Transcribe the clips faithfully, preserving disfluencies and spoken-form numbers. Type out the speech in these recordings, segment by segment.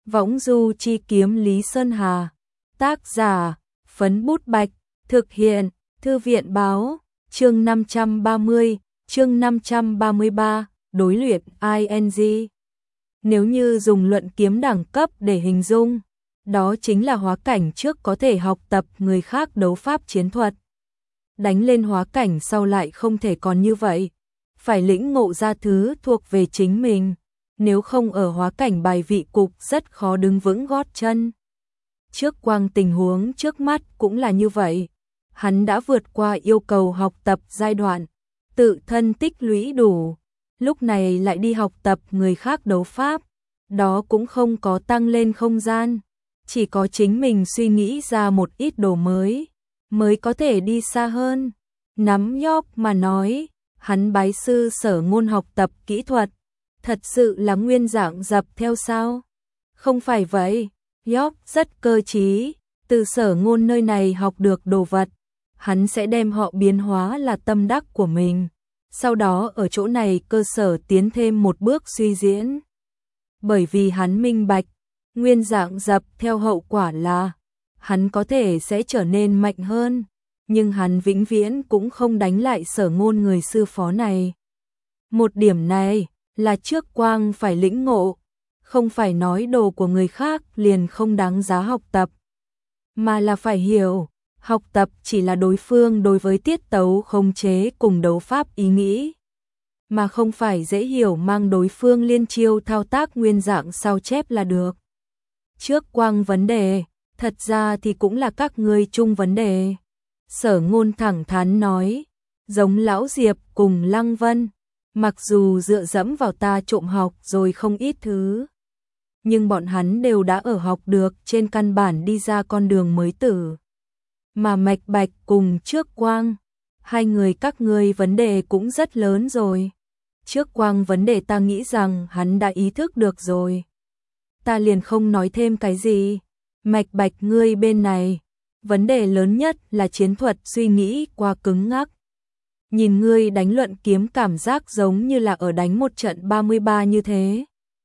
Võng du chi kiếm Lý Sơn Hà. Tác giả, Phấn Bút Bạch. Thực hiện, Thư viện báo. Chương năm trăm ba mươi, chương năm trăm ba mươi ba, đối luyện i en giê. Nếu như dùng luận kiếm đẳng cấp để hình dung, đó chính là hóa cảnh trước có thể học tập người khác đấu pháp chiến thuật. Đánh lên hóa cảnh sau lại không thể còn như vậy, phải lĩnh ngộ ra thứ thuộc về chính mình, nếu không ở hóa cảnh bài vị cục rất khó đứng vững gót chân. Trước Quang tình huống trước mắt cũng là như vậy, hắn đã vượt qua yêu cầu học tập giai đoạn, tự thân tích lũy đủ, lúc này lại đi học tập người khác đấu pháp, đó cũng không có tăng lên không gian, chỉ có chính mình suy nghĩ ra một ít đồ mới, mới có thể đi xa hơn. Nắm nhóc mà nói, hắn bái sư Sở Ngôn học tập kỹ thuật, thật sự là nguyên dạng dập theo sao? Không phải vậy, nhóc rất cơ trí, từ Sở Ngôn nơi này học được đồ vật, hắn sẽ đem họ biến hóa là tâm đắc của mình, sau đó ở chỗ này cơ sở tiến thêm một bước suy diễn. Bởi vì hắn minh bạch, nguyên dạng dập theo hậu quả là hắn có thể sẽ trở nên mạnh hơn, nhưng hắn vĩnh viễn cũng không đánh lại Sở Ngôn người sư phó này. Một điểm này là trước Quang phải lĩnh ngộ, không phải nói đồ của người khác liền không đáng giá học tập, mà là phải hiểu, học tập chỉ là đối phương đối với tiết tấu khống chế cùng đấu pháp ý nghĩ, mà không phải dễ hiểu mang đối phương liên chiêu thao tác nguyên dạng sao chép là được. Trước Quang vấn đề, thật ra thì cũng là các ngươi chung vấn đề. Sở Ngôn thẳng thắn nói, giống Lão Diệp cùng Lăng Vân, mặc dù dựa dẫm vào ta trộm học rồi không ít thứ, nhưng bọn hắn đều đã ở học được trên căn bản đi ra con đường mới tử. Mà Mạch Bạch cùng Trước Quang, hai người các ngươi vấn đề cũng rất lớn rồi. Trước Quang vấn đề ta nghĩ rằng hắn đã ý thức được rồi, ta liền không nói thêm cái gì. Mạch Bạch ngươi bên này, vấn đề lớn nhất là chiến thuật suy nghĩ quá cứng ngắc. Nhìn ngươi đánh luận kiếm cảm giác giống như là ở đánh một trận ba mươi ba như thế.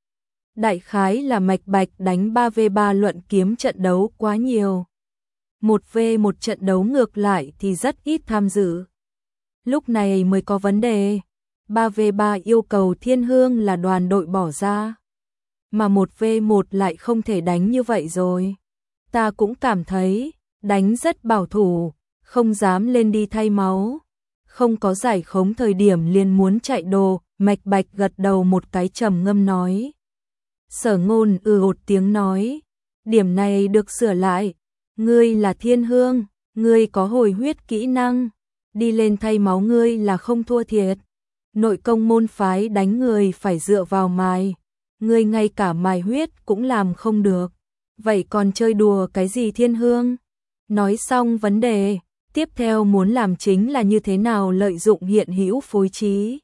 Đại khái là Mạch Bạch đánh ba vs ba luận kiếm trận đấu quá nhiều. một vs một trận đấu ngược lại thì rất ít tham dự. Lúc này mới có vấn đề. ba vs ba yêu cầu Thiên Hương là đoàn đội bỏ ra, mà một vs một lại không thể đánh như vậy rồi. Ta cũng cảm thấy đánh rất bảo thủ, không dám lên đi thay máu, không có giải khống thời điểm liền muốn chạy đồ. Mạch Bạch gật đầu một cái trầm ngâm nói. Sở Ngôn ừ một tiếng nói, điểm này được sửa lại, ngươi là Thiên Hương, ngươi có hồi huyết kỹ năng, đi lên thay máu ngươi là không thua thiệt. Nội công môn phái đánh người phải dựa vào mài, ngươi ngay cả mài huyết cũng làm không được, vậy còn chơi đùa cái gì Thiên Hương? Nói xong vấn đề, tiếp theo muốn làm chính là như thế nào lợi dụng hiện hữu phối trí,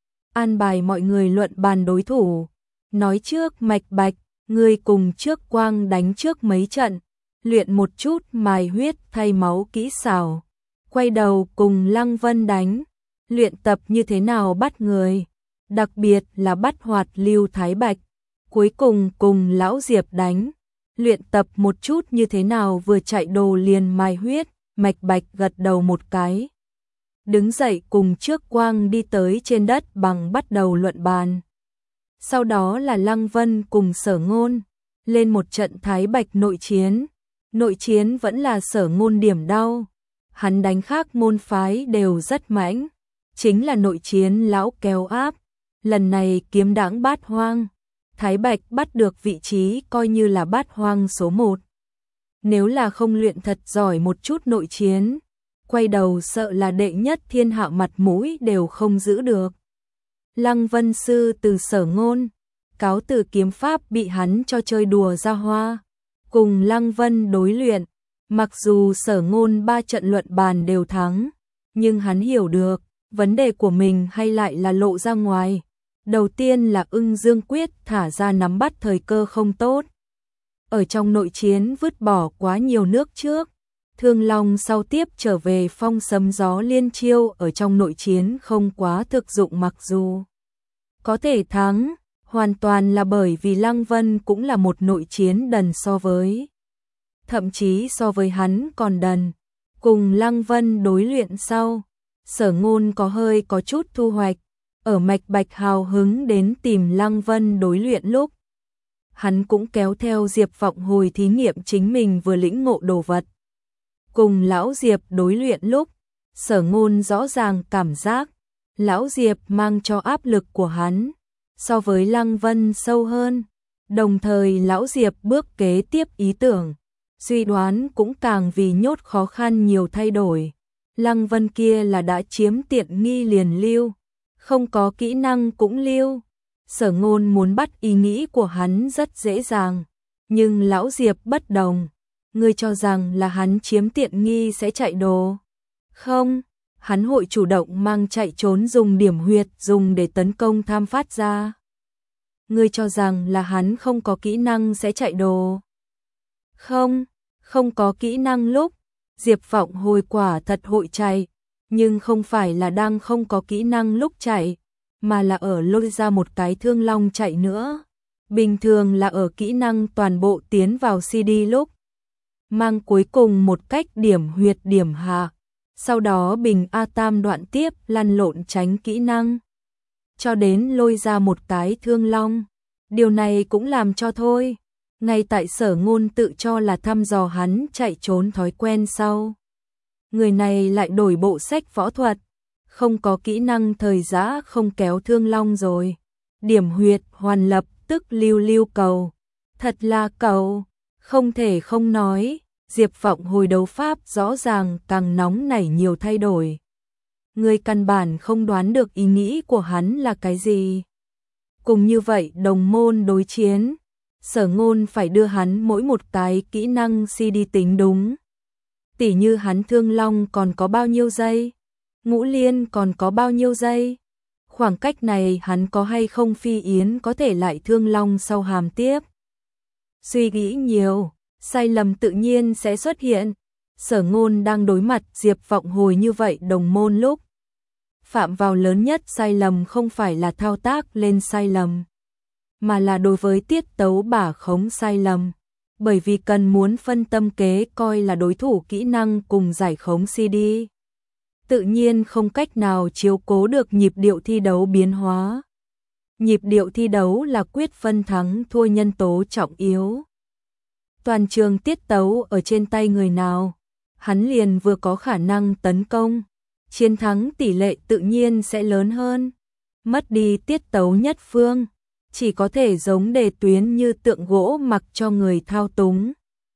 an bài mọi người luận bàn đối thủ. Nói trước Mạch Bạch, ngươi cùng Trước Quang đánh trước mấy trận, luyện một chút mài huyết thay máu kỹ xảo, quay đầu cùng Lăng Vân đánh, luyện tập như thế nào bắt người, đặc biệt là bắt hoạt Lưu Thái Bạch, cuối cùng cùng Lão Diệp đánh, luyện tập một chút như thế nào vừa chạy đồ liền mài huyết. Mạch Bạch gật đầu một cái, đứng dậy cùng Trước Quang đi tới trên đất bằng bắt đầu luận bàn. Sau đó là Lăng Vân cùng Sở Ngôn, lên một trận Thái Bạch nội chiến. Nội chiến vẫn là Sở Ngôn điểm đau, hắn đánh khác môn phái đều rất mãnh, chính là nội chiến lão kéo áp, lần này kiếm đãng bát hoang, Thái Bạch bắt được vị trí coi như là bát hoang số một. Nếu là không luyện thật giỏi một chút nội chiến, quay đầu sợ là đệ nhất thiên hạ mặt mũi đều không giữ được. Lăng Vân sư từ Sở Ngôn, cáo từ kiếm pháp bị hắn cho chơi đùa ra hoa, cùng Lăng Vân đối luyện, mặc dù Sở Ngôn ba trận luận bàn đều thắng, nhưng hắn hiểu được, vấn đề của mình hay lại là lộ ra ngoài. Đầu tiên là Ưng Dương Quyết thả ra nắm bắt thời cơ không tốt. Ở trong nội chiến vứt bỏ quá nhiều nước trước, Thương Long sau tiếp trở về phong sấm gió liên chiêu ở trong nội chiến không quá thực dụng, mặc dù có thể thắng, Hoàn toàn là bởi vì Lăng Vân cũng là một nội chiến đần so với. Thậm chí so với hắn còn đần. Cùng Lăng Vân đối luyện sau, Sở Ngôn có hơi có chút thu hoạch. Ở Mạch Bạch hào hứng đến tìm Lăng Vân đối luyện lúc, hắn cũng kéo theo Diệp Vọng Hồi thí nghiệm chính mình vừa lĩnh ngộ đồ vật. Cùng lão Diệp đối luyện lúc, Sở Ngôn rõ ràng cảm giác lão Diệp mang cho áp lực của hắn so với Lăng Vân sâu hơn. Đồng thời lão Diệp bước kế tiếp ý tưởng, suy đoán cũng càng vì nhốt khó khăn nhiều thay đổi. Lăng Vân kia là đã chiếm tiện nghi liền lưu, không có kỹ năng cũng lưu. Sở Ngôn muốn bắt ý nghĩ của hắn rất dễ dàng, nhưng lão Diệp bất đồng. Ngươi cho rằng là hắn chiếm tiện nghi sẽ chạy đồ? Không, hắn hội chủ động mang chạy trốn dùng điểm huyệt dùng để tấn công tham phát ra. Ngươi cho rằng là hắn không có kỹ năng sẽ chạy đồ? Không, không có kỹ năng lúc, Diệp Vọng Hồi quả thật hội chạy, nhưng không phải là đang không có kỹ năng lúc chạy, mà là ở lôi ra một cái thương long chạy nữa. Bình thường là ở kỹ năng toàn bộ tiến vào xê đê lúc, mang cuối cùng một cách điểm huyệt điểm hạ, sau đó bình A tam đoạn tiếp lăn lộn tránh kỹ năng, cho đến lôi ra một cái thương long. Điều này cũng làm cho thôi, ngay tại Sở Ngôn tự cho là thăm dò hắn chạy trốn thói quen sau, người này lại đổi bộ sách võ thuật, không có kỹ năng thời giã không kéo thương long rồi. Điểm huyệt hoàn lập tức lưu lưu cầu. Thật là cầu, không thể không nói, Diệp Vọng Hồi đấu pháp rõ ràng càng nóng nảy nhiều thay đổi. Người căn bản không đoán được ý nghĩ của hắn là cái gì. Cùng như vậy đồng môn đối chiến, Sở Ngôn phải đưa hắn mỗi một cái kỹ năng xê đê tính đúng. Tỉ như hắn thương long còn có bao nhiêu giây, ngũ liên còn có bao nhiêu giây. Khoảng cách này hắn có hay không phi yến có thể lại thương long sau hàm tiếp. Suy nghĩ nhiều, sai lầm tự nhiên sẽ xuất hiện. Sở Ngôn đang đối mặt Diệp Vọng Hồi như vậy đồng môn lúc, phạm vào lớn nhất sai lầm không phải là thao tác lên sai lầm, mà là đối với tiết tấu bả khống sai lầm. Bởi vì cần muốn phân tâm kế coi là đối thủ kỹ năng cùng giải khống xê đê, tự nhiên không cách nào chiếu cố được nhịp điệu thi đấu biến hóa. Nhịp điệu thi đấu là quyết phân thắng thua nhân tố trọng yếu. Toàn trường tiết tấu ở trên tay người nào, hắn liền vừa có khả năng tấn công, chiến thắng tỷ lệ tự nhiên sẽ lớn hơn. Mất đi tiết tấu nhất phương, chỉ có thể giống đề tuyến như tượng gỗ mặc cho người thao túng.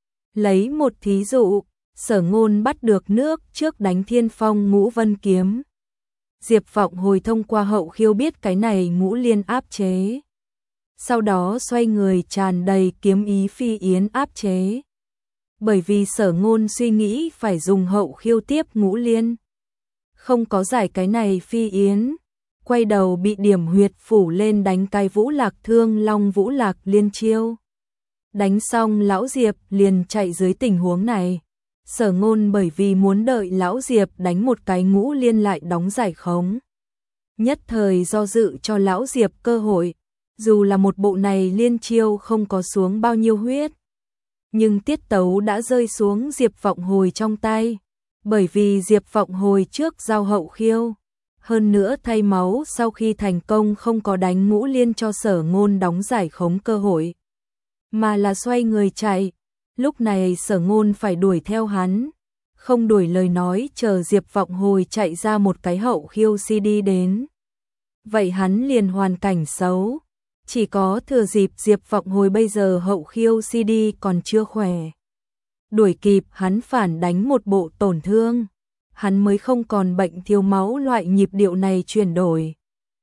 Lấy một thí dụ, Sở Ngôn bắt được nước trước đánh Thiên Phong Ngũ Vân kiếm. Diệp Vọng Hồi thông qua hậu khiêu biết cái này ngũ liên áp chế. Sau đó xoay người tràn đầy kiếm ý phi yến áp chế. Bởi vì Sở Ngôn suy nghĩ phải dùng hậu khiêu tiếp ngũ liên, không có giải cái này phi yến, quay đầu bị điểm huyệt phủ lên đánh cái Vũ Lạc Thương Long Vũ Lạc liên chiêu. Đánh xong lão Diệp liền chạy dưới tình huống này. Sở Ngôn bởi vì muốn đợi lão Diệp đánh một cái ngũ liên lại đóng giải khống, nhất thời do dự cho lão Diệp cơ hội. Dù là một bộ này liên chiêu không có xuống bao nhiêu huyết, nhưng tiết tấu đã rơi xuống Diệp Vọng Hồi trong tay. Bởi vì Diệp Vọng Hồi trước giao hậu khiêu, hơn nữa thay máu sau khi thành công không có đánh ngũ liên cho Sở Ngôn đóng giải khống cơ hội, mà là xoay người chạy. Lúc này Sở Ngôn phải đuổi theo hắn, không đuổi lời nói chờ Diệp Vọng Hồi chạy ra một cái hậu khiêu xê đê đến. Vậy hắn liền hoàn cảnh xấu, chỉ có thừa dịp Diệp Vọng Hồi bây giờ hậu khiêu xê đê còn chưa khỏe, đuổi kịp hắn phản đánh một bộ tổn thương, hắn mới không còn bệnh thiếu máu loại nhịp điệu này chuyển đổi.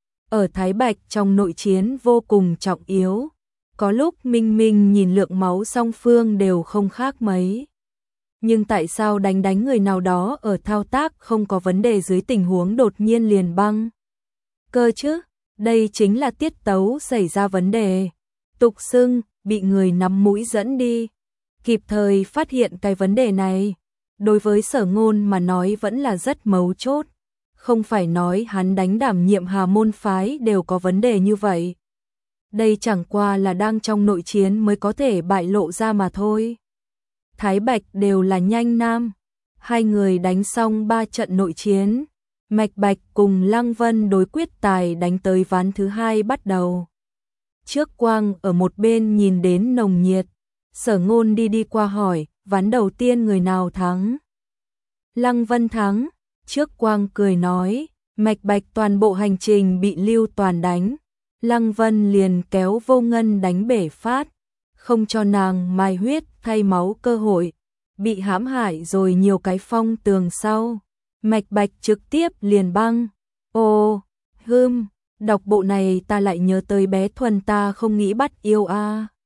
Ở Thái Bạch trong nội chiến vô cùng trọng yếu. Có lúc minh minh nhìn lượng máu song phương đều không khác mấy. Nhưng tại sao đánh đánh người nào đó ở thao tác không có vấn đề dưới tình huống đột nhiên liền băng cơ chứ? Đây chính là tiết tấu xảy ra vấn đề. Tục xưng, bị người nắm mũi dẫn đi. Kịp thời phát hiện cái vấn đề này, đối với Sở Ngôn mà nói vẫn là rất mấu chốt. Không phải nói hắn đánh đảm nhiệm Hà môn phái đều có vấn đề như vậy. đây chẳng qua là đang trong nội chiến mới có thể bại lộ ra mà thôi. Thái Bạch đều là nhanh nam, hai người đánh xong ba trận nội chiến, Mạch Bạch cùng Lăng Vân đối quyết tài đánh tới ván thứ hai bắt đầu. Trước Quang ở một bên nhìn đến nồng nhiệt, Sở Ngôn đi đi qua hỏi, ván đầu tiên người nào thắng? Lăng Vân thắng. Trước Quang cười nói, Mạch Bạch toàn bộ hành trình bị Lưu Toàn đánh, Lăng Vân liền kéo Vô Ngân đánh bể phát, không cho nàng mai huyết thay máu cơ hội, bị hãm hại rồi nhiều cái phong tường sau. Mạch Bạch trực tiếp liền băng. Ô, hưm, đọc bộ này ta lại nhớ tới bé Thuần ta không nghĩ bắt yêu a. À.